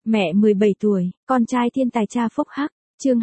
Mẹ 17 tuổi, con trai thiên tài cha phúc hắc, chương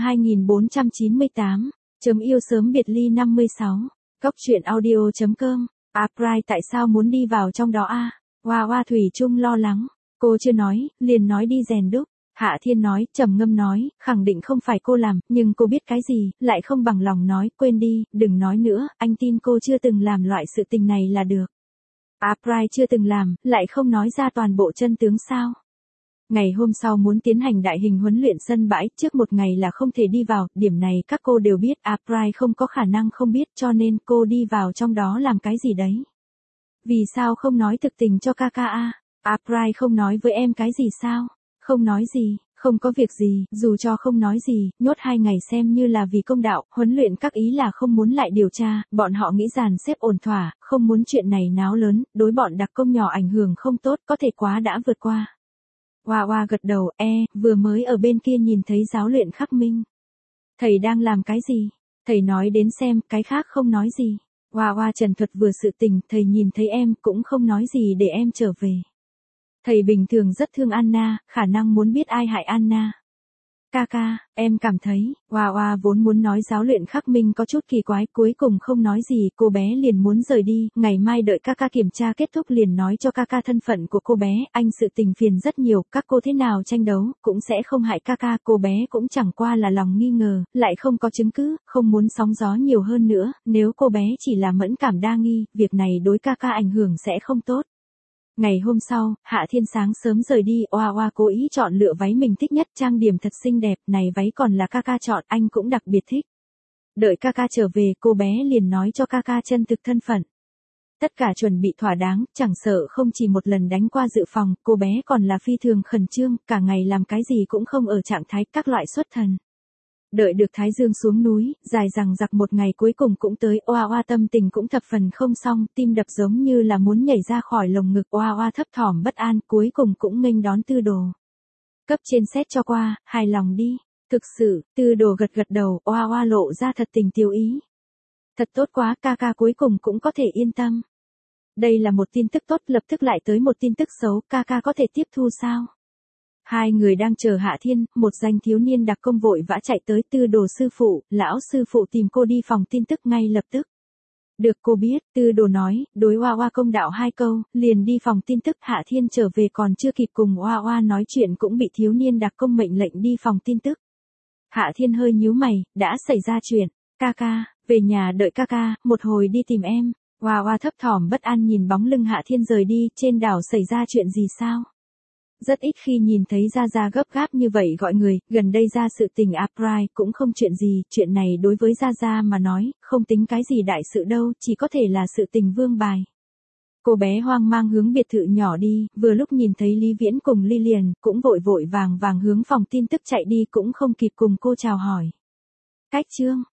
2498, chấm yêu sớm biệt ly 56, góc truyện audio.com, Pride tại sao muốn đi vào trong đó a? Hoa Hoa Thủy Chung lo lắng, cô chưa nói, liền nói đi rèn đúc. Hạ Thiên nói, trầm ngâm nói, khẳng định không phải cô làm, nhưng cô biết cái gì, lại không bằng lòng nói, quên đi, đừng nói nữa, anh tin cô chưa từng làm loại sự tình này là được. Pride chưa từng làm, lại không nói ra toàn bộ chân tướng sao? Ngày hôm sau muốn tiến hành đại hình huấn luyện sân bãi, trước một ngày là không thể đi vào, điểm này các cô đều biết, Pride không có khả năng không biết, cho nên cô đi vào trong đó làm cái gì đấy. Vì sao không nói thực tình cho Kaka a? Pride không nói với em cái gì sao? Không nói gì, không có việc gì, dù cho không nói gì, nhốt 2 ngày xem như là vì công đạo, huấn luyện các ý là không muốn lại điều tra, bọn họ nghĩ dàn xếp ổn thỏa, không muốn chuyện này náo lớn, đối bọn đặc công nhỏ ảnh hưởng không tốt, có thể quá đã vượt qua. Hoa Hoa gật đầu, vừa mới ở bên kia nhìn thấy giáo luyện Khắc Minh. Thầy đang làm cái gì? Thầy nói đến xem, cái khác không nói gì. Hoa Hoa trần thuật vừa sự tình, thầy nhìn thấy em, cũng không nói gì để em trở về. Thầy bình thường rất thương Anna, khả năng muốn biết ai hại Anna. Kaka, em cảm thấy, Hoa Hoa vốn muốn nói giáo luyện Khắc Minh có chút kỳ quái, cuối cùng không nói gì, cô bé liền muốn rời đi, ngày mai đợi Kaka kiểm tra kết thúc liền nói cho Kaka thân phận của cô bé, anh sự tình phiền rất nhiều, các cô thế nào tranh đấu, cũng sẽ không hại Kaka, cô bé cũng chẳng qua là lòng nghi ngờ, lại không có chứng cứ, không muốn sóng gió nhiều hơn nữa, nếu cô bé chỉ là mẫn cảm đa nghi, việc này đối Kaka ảnh hưởng sẽ không tốt. Ngày hôm sau, Hạ Thiên sáng sớm rời đi, Hoa Hoa cố ý chọn lựa váy mình thích nhất, trang điểm thật xinh đẹp, này váy còn là Kaka chọn, anh cũng đặc biệt thích. Đợi Kaka trở về, cô bé liền nói cho Kaka chân thực thân phận. Tất cả chuẩn bị thỏa đáng, chẳng sợ không chỉ một lần đánh qua dự phòng, cô bé còn là phi thường khẩn trương, cả ngày làm cái gì cũng không ở trạng thái các loại xuất thần. Đợi được Thái Dương xuống núi, dài dằng dặc một ngày cuối cùng cũng tới, Hoa Hoa tâm tình cũng thập phần không xong, tim đập giống như là muốn nhảy ra khỏi lồng ngực, Hoa Hoa thấp thỏm bất an, cuối cùng cũng nghênh đón Tư Đồ. Cấp trên xét cho qua, hài lòng đi. Thực sự, Tư Đồ gật gật đầu, Hoa Hoa lộ ra thật tình tiêu ý. Thật tốt quá, Kaka cuối cùng cũng có thể yên tâm. Đây là một tin tức tốt, lập tức lại tới một tin tức xấu, Kaka có thể tiếp thu sao? Hai người đang chờ Hạ Thiên, một danh thiếu niên đặc công vội vã chạy tới, Tư Đồ sư phụ, lão sư phụ tìm cô đi phòng tin tức ngay lập tức. Được cô biết, Tư Đồ nói, đối Hoa Hoa công đạo 2 câu, liền đi phòng tin tức. Hạ Thiên trở về còn chưa kịp cùng Hoa Hoa nói chuyện cũng bị thiếu niên đặc công mệnh lệnh đi phòng tin tức. Hạ Thiên hơi nhíu mày, đã xảy ra chuyện, Kaka, về nhà đợi Kaka, một hồi đi tìm em. Hoa Hoa thấp thỏm bất an nhìn bóng lưng Hạ Thiên rời đi, trên đảo xảy ra chuyện gì sao? Rất ít khi nhìn thấy Gia Gia gấp gáp như vậy gọi người, gần đây ra sự tình Pride cũng không chuyện gì, chuyện này đối với Gia Gia mà nói, không tính cái gì đại sự đâu, chỉ có thể là sự tình vương bài. Cô bé hoang mang hướng biệt thự nhỏ đi, vừa lúc nhìn thấy Lý Viễn cùng Lilian, cũng vội vội vàng vàng hướng phòng tin tức chạy đi cũng không kịp cùng cô chào hỏi. Cách chương